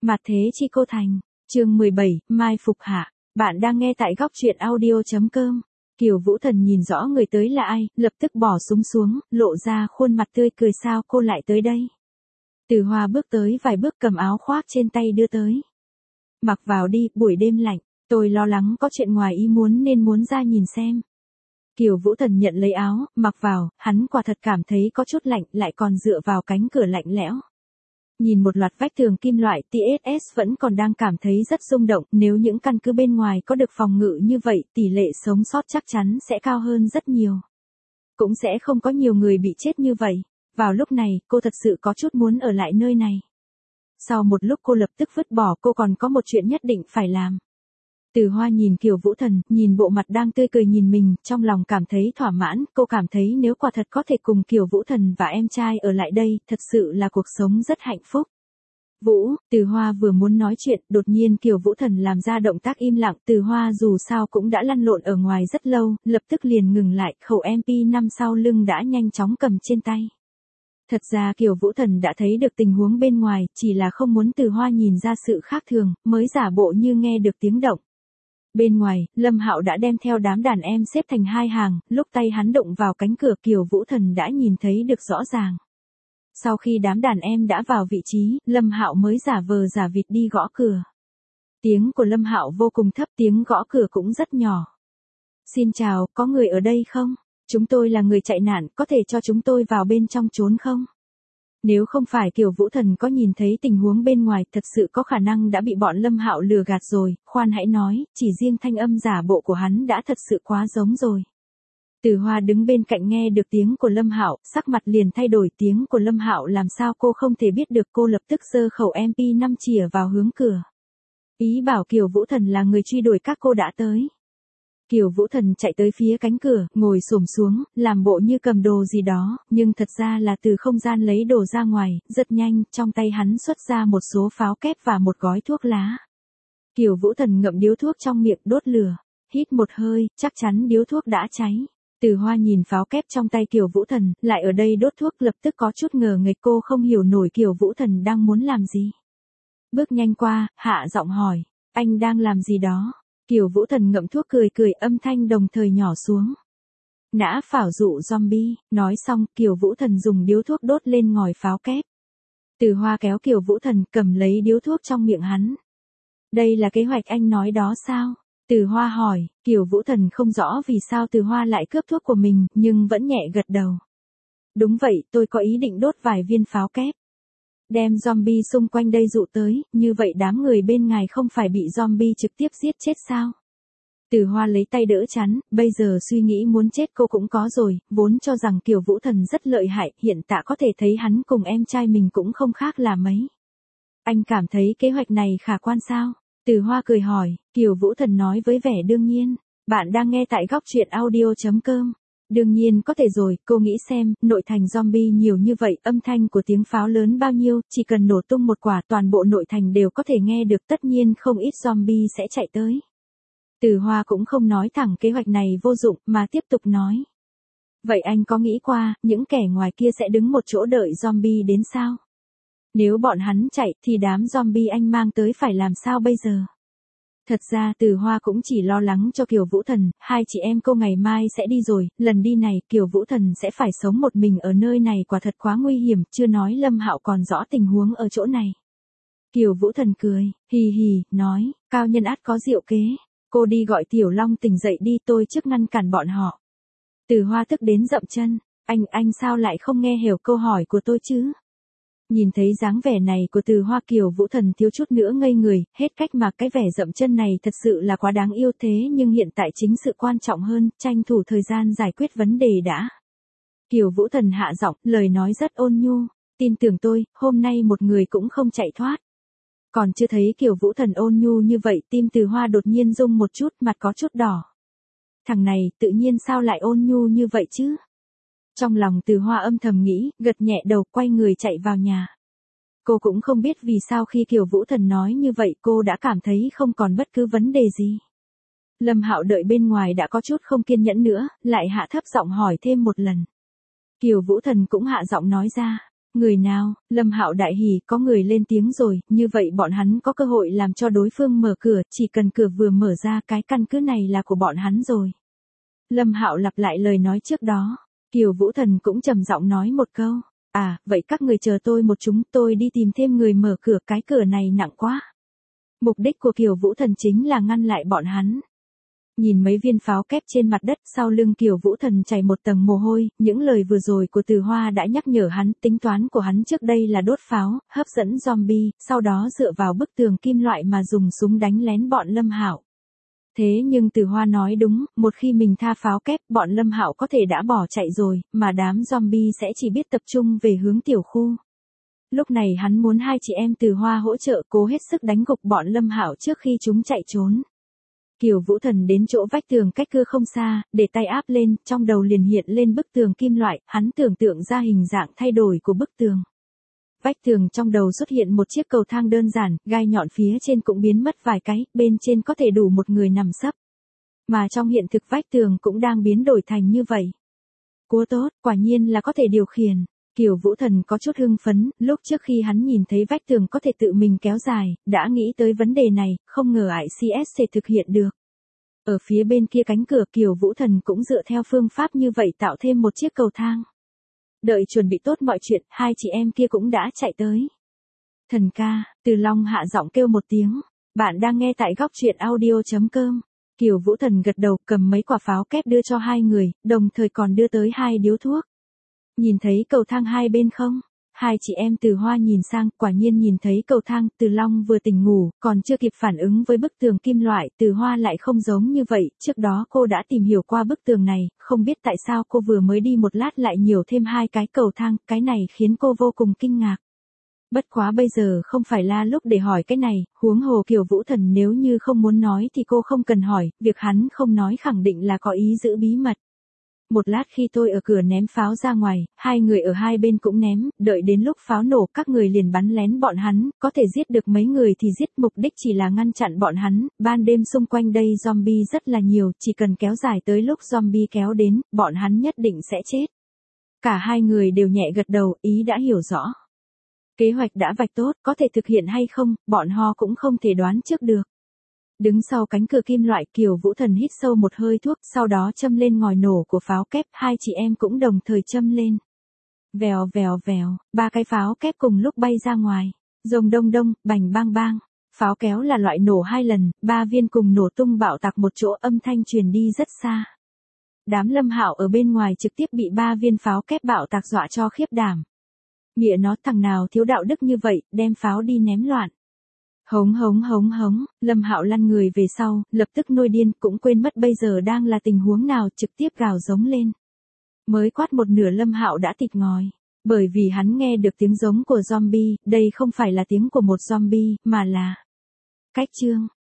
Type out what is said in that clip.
Mặt thế chi cô thành, chương 17, Mai Phục Hạ, bạn đang nghe tại góc truyện audio.com. Kiều Vũ Thần nhìn rõ người tới là ai, lập tức bỏ súng xuống, lộ ra khuôn mặt tươi cười. Sao cô lại tới đây? Từ Hoa bước tới vài bước cầm áo khoác trên tay đưa tới. Mặc vào đi, buổi đêm lạnh, tôi lo lắng có chuyện ngoài ý muốn nên muốn ra nhìn xem. Kiều Vũ Thần nhận lấy áo, mặc vào, hắn quả thật cảm thấy có chút lạnh, lại còn dựa vào cánh cửa lạnh lẽo. Nhìn một loạt vách tường kim loại, TSS vẫn còn đang cảm thấy rất rung động. Nếu những căn cứ bên ngoài có được phòng ngự như vậy, tỷ lệ sống sót chắc chắn sẽ cao hơn rất nhiều. Cũng sẽ không có nhiều người bị chết như vậy. Vào lúc này, cô thật sự có chút muốn ở lại nơi này. Sau một lúc cô lập tức vứt bỏ, cô còn có một chuyện nhất định phải làm. Từ Hoa nhìn Kiều Vũ Thần, nhìn bộ mặt đang tươi cười nhìn mình, trong lòng cảm thấy thỏa mãn. Cô cảm thấy nếu quả thật có thể cùng Kiều Vũ Thần và em trai ở lại đây, thật sự là cuộc sống rất hạnh phúc. Vũ, Từ Hoa vừa muốn nói chuyện, đột nhiên Kiều Vũ Thần làm ra động tác im lặng. Từ Hoa dù sao cũng đã lăn lộn ở ngoài rất lâu, lập tức liền ngừng lại, khẩu MP5 sau lưng đã nhanh chóng cầm trên tay. Thật ra Kiều Vũ Thần đã thấy được tình huống bên ngoài, chỉ là không muốn Từ Hoa nhìn ra sự khác thường, mới giả bộ như nghe được tiếng động. Bên ngoài, Lâm Hạo đã đem theo đám đàn em xếp thành hai hàng, lúc tay hắn động vào cánh cửa Kiều Vũ Thần đã nhìn thấy được rõ ràng. Sau khi đám đàn em đã vào vị trí, Lâm Hạo mới giả vờ giả vịt đi gõ cửa. Tiếng của Lâm Hạo vô cùng thấp, tiếng gõ cửa cũng rất nhỏ. Xin chào, có người ở đây không? Chúng tôi là người chạy nạn, có thể cho chúng tôi vào bên trong trốn không? Nếu không phải Kiều Vũ Thần có nhìn thấy tình huống bên ngoài, thật sự có khả năng đã bị bọn Lâm Hạo lừa gạt rồi. Khoan hãy nói, chỉ riêng thanh âm giả bộ của hắn đã thật sự quá giống rồi. Từ Hoa đứng bên cạnh nghe được tiếng của Lâm Hạo, sắc mặt liền thay đổi. Tiếng của Lâm Hạo làm sao cô không thể biết được. Cô lập tức giơ khẩu MP5 chĩa vào hướng cửa. Ý bảo Kiều Vũ Thần là người truy đuổi các cô đã tới. Kiều Vũ Thần chạy tới phía cánh cửa, ngồi xổm xuống, làm bộ như cầm đồ gì đó, nhưng thật ra là từ không gian lấy đồ ra ngoài. Rất nhanh, trong tay hắn xuất ra một số pháo kép và một gói thuốc lá. Kiều Vũ Thần ngậm điếu thuốc trong miệng, đốt lửa, hít một hơi, chắc chắn điếu thuốc đã cháy. Từ Hoa nhìn pháo kép trong tay Kiều Vũ Thần, lại ở đây đốt thuốc, lập tức có chút ngờ nghệch. Cô không hiểu nổi Kiều Vũ Thần đang muốn làm gì. Bước nhanh qua, hạ giọng hỏi, anh đang làm gì đó? Kiều Vũ Thần ngậm thuốc cười cười, âm thanh đồng thời nhỏ xuống. Nã phảo dụ zombie. Nói xong, Kiều Vũ Thần dùng điếu thuốc đốt lên ngòi pháo kép. Từ Hoa kéo Kiều Vũ Thần, cầm lấy điếu thuốc trong miệng hắn. Đây là kế hoạch anh nói đó sao? Từ Hoa hỏi. Kiều Vũ Thần không rõ vì sao Từ Hoa lại cướp thuốc của mình, nhưng vẫn nhẹ gật đầu. Đúng vậy, tôi có ý định đốt vài viên pháo kép. Đem zombie xung quanh đây dụ tới, như vậy đám người bên ngoài không phải bị zombie trực tiếp giết chết sao? Từ Hoa lấy tay đỡ chắn, bây giờ suy nghĩ muốn chết cô cũng có rồi, vốn cho rằng Kiều Vũ Thần rất lợi hại, hiện tại có thể thấy hắn cùng em trai mình cũng không khác là mấy. Anh cảm thấy kế hoạch này khả quan sao? Từ Hoa cười hỏi. Kiều Vũ Thần nói với vẻ đương nhiên. Bạn đang nghe tại góc truyện audio.com. Đương nhiên có thể rồi, cô nghĩ xem, nội thành zombie nhiều như vậy, âm thanh của tiếng pháo lớn bao nhiêu, chỉ cần nổ tung một quả toàn bộ nội thành đều có thể nghe được, tất nhiên không ít zombie sẽ chạy tới. Từ Hoa cũng không nói thẳng kế hoạch này vô dụng, mà tiếp tục nói. Vậy anh có nghĩ qua, những kẻ ngoài kia sẽ đứng một chỗ đợi zombie đến sao? Nếu bọn hắn chạy, thì đám zombie anh mang tới phải làm sao bây giờ? Thật ra Từ Hoa cũng chỉ lo lắng cho Kiều Vũ Thần, hai chị em cô ngày mai sẽ đi rồi, lần đi này Kiều Vũ Thần sẽ phải sống một mình ở nơi này, quả thật quá nguy hiểm, chưa nói Lâm Hạo còn rõ tình huống ở chỗ này. Kiều Vũ Thần cười, hì hì, nói, cao nhân ắt có diệu kế, cô đi gọi Tiểu Long tỉnh dậy đi, tôi trước ngăn cản bọn họ. Từ Hoa tức đến dậm chân, anh sao lại không nghe hiểu câu hỏi của tôi chứ? Nhìn thấy dáng vẻ này của Từ Hoa, Kiều Vũ Thần thiếu chút nữa ngây người, hết cách mà cái vẻ dậm chân này thật sự là quá đáng yêu. Thế nhưng hiện tại chính sự quan trọng hơn, tranh thủ thời gian giải quyết vấn đề đã. Kiều Vũ Thần hạ giọng, lời nói rất ôn nhu, tin tưởng tôi, hôm nay một người cũng không chạy thoát. Còn chưa thấy Kiều Vũ Thần ôn nhu như vậy, tim Từ Hoa đột nhiên rung một chút, mặt có chút đỏ. Thằng này, tự nhiên sao lại ôn nhu như vậy chứ? Trong lòng Từ Hoa âm thầm nghĩ, gật nhẹ đầu, quay người chạy vào nhà. Cô cũng không biết vì sao khi Kiều Vũ Thần nói như vậy cô đã cảm thấy không còn bất cứ vấn đề gì. Lâm Hạo đợi bên ngoài đã có chút không kiên nhẫn nữa, lại hạ thấp giọng hỏi thêm một lần. Kiều Vũ Thần cũng hạ giọng nói ra, Người nào? Lâm Hạo đại hỉ, có người lên tiếng rồi, như vậy bọn hắn có cơ hội làm cho đối phương mở cửa, chỉ cần cửa vừa mở ra cái căn cứ này là của bọn hắn rồi. Lâm Hạo lặp lại lời nói trước đó, Kiều Vũ Thần cũng trầm giọng nói một câu, à, vậy các người chờ tôi một chúng tôi đi tìm thêm người mở cửa, cái cửa này nặng quá. Mục đích của Kiều Vũ Thần chính là ngăn lại bọn hắn. Nhìn mấy viên pháo kép trên mặt đất, sau lưng Kiều Vũ Thần chảy một tầng mồ hôi, những lời vừa rồi của Từ Hoa đã nhắc nhở hắn, tính toán của hắn trước đây là đốt pháo, hấp dẫn zombie, sau đó dựa vào bức tường kim loại mà dùng súng đánh lén bọn Lâm Hạo. Thế nhưng Từ Hoa nói đúng, một khi mình tha pháo kép, bọn Lâm Hạo có thể đã bỏ chạy rồi, mà đám zombie sẽ chỉ biết tập trung về hướng tiểu khu. Lúc này hắn muốn hai chị em Từ Hoa hỗ trợ cố hết sức đánh gục bọn Lâm Hạo trước khi chúng chạy trốn. Kiều Vũ Thần đến chỗ vách tường cách cưa không xa, để tay áp lên, trong đầu liền hiện lên bức tường kim loại, hắn tưởng tượng ra hình dạng thay đổi của bức tường. Vách tường trong đầu xuất hiện một chiếc cầu thang đơn giản, gai nhọn phía trên cũng biến mất vài cái, bên trên có thể đủ một người nằm sấp. Mà trong hiện thực vách tường cũng đang biến đổi thành như vậy. Cua tốt, quả nhiên là có thể điều khiển. Kiều Vũ Thần có chút hưng phấn, lúc trước khi hắn nhìn thấy vách tường có thể tự mình kéo dài, đã nghĩ tới vấn đề này, không ngờ ICS sẽ thực hiện được. Ở phía bên kia cánh cửa Kiều Vũ Thần cũng dựa theo phương pháp như vậy tạo thêm một chiếc cầu thang. Đợi chuẩn bị tốt mọi chuyện, hai chị em kia cũng đã chạy tới. Thần ca, Từ Long hạ giọng kêu một tiếng. Bạn đang nghe tại góc truyện audio.com. Kiều Vũ Thần gật đầu cầm mấy quả pháo kép đưa cho hai người, đồng thời còn đưa tới hai điếu thuốc. Nhìn thấy cầu thang hai bên không? Hai chị em Từ Hoa nhìn sang, quả nhiên nhìn thấy cầu thang, Từ Long vừa tỉnh ngủ, còn chưa kịp phản ứng với bức tường kim loại, Từ Hoa lại không giống như vậy, trước đó cô đã tìm hiểu qua bức tường này, không biết tại sao cô vừa mới đi một lát lại nhiều thêm hai cái cầu thang, cái này khiến cô vô cùng kinh ngạc. Bất quá bây giờ không phải là lúc để hỏi cái này, huống hồ Kiều Vũ Thần nếu như không muốn nói thì cô không cần hỏi, việc hắn không nói khẳng định là có ý giữ bí mật. Một lát khi tôi ở cửa ném pháo ra ngoài, hai người ở hai bên cũng ném, đợi đến lúc pháo nổ các người liền bắn lén bọn hắn, có thể giết được mấy người thì giết, mục đích chỉ là ngăn chặn bọn hắn, ban đêm xung quanh đây zombie rất là nhiều, chỉ cần kéo dài tới lúc zombie kéo đến, bọn hắn nhất định sẽ chết. Cả hai người đều nhẹ gật đầu, ý đã hiểu rõ. Kế hoạch đã vạch tốt, có thể thực hiện hay không, bọn họ cũng không thể đoán trước được. Đứng sau cánh cửa kim loại Kiều Vũ Thần hít sâu một hơi thuốc, sau đó châm lên ngòi nổ của pháo kép, hai chị em cũng đồng thời châm lên. Vèo vèo vèo, ba cái pháo kép cùng lúc bay ra ngoài. Rồng đông đông, bành bang bang. Pháo kéo là loại nổ hai lần, ba viên cùng nổ tung bạo tạc một chỗ, âm thanh truyền đi rất xa. Đám Lâm Hạo ở bên ngoài trực tiếp bị ba viên pháo kép bạo tạc dọa cho khiếp đảm. Mẹ nó thằng nào thiếu đạo đức như vậy, đem pháo đi ném loạn. Hống hống hống hống, Lâm Hạo lăn người về sau, lập tức nổi điên, cũng quên mất bây giờ đang là tình huống nào, trực tiếp gào giống lên. Mới quát một nửa Lâm Hạo đã tịt ngòi, bởi vì hắn nghe được tiếng giống của zombie, đây không phải là tiếng của một zombie, mà là cách chương.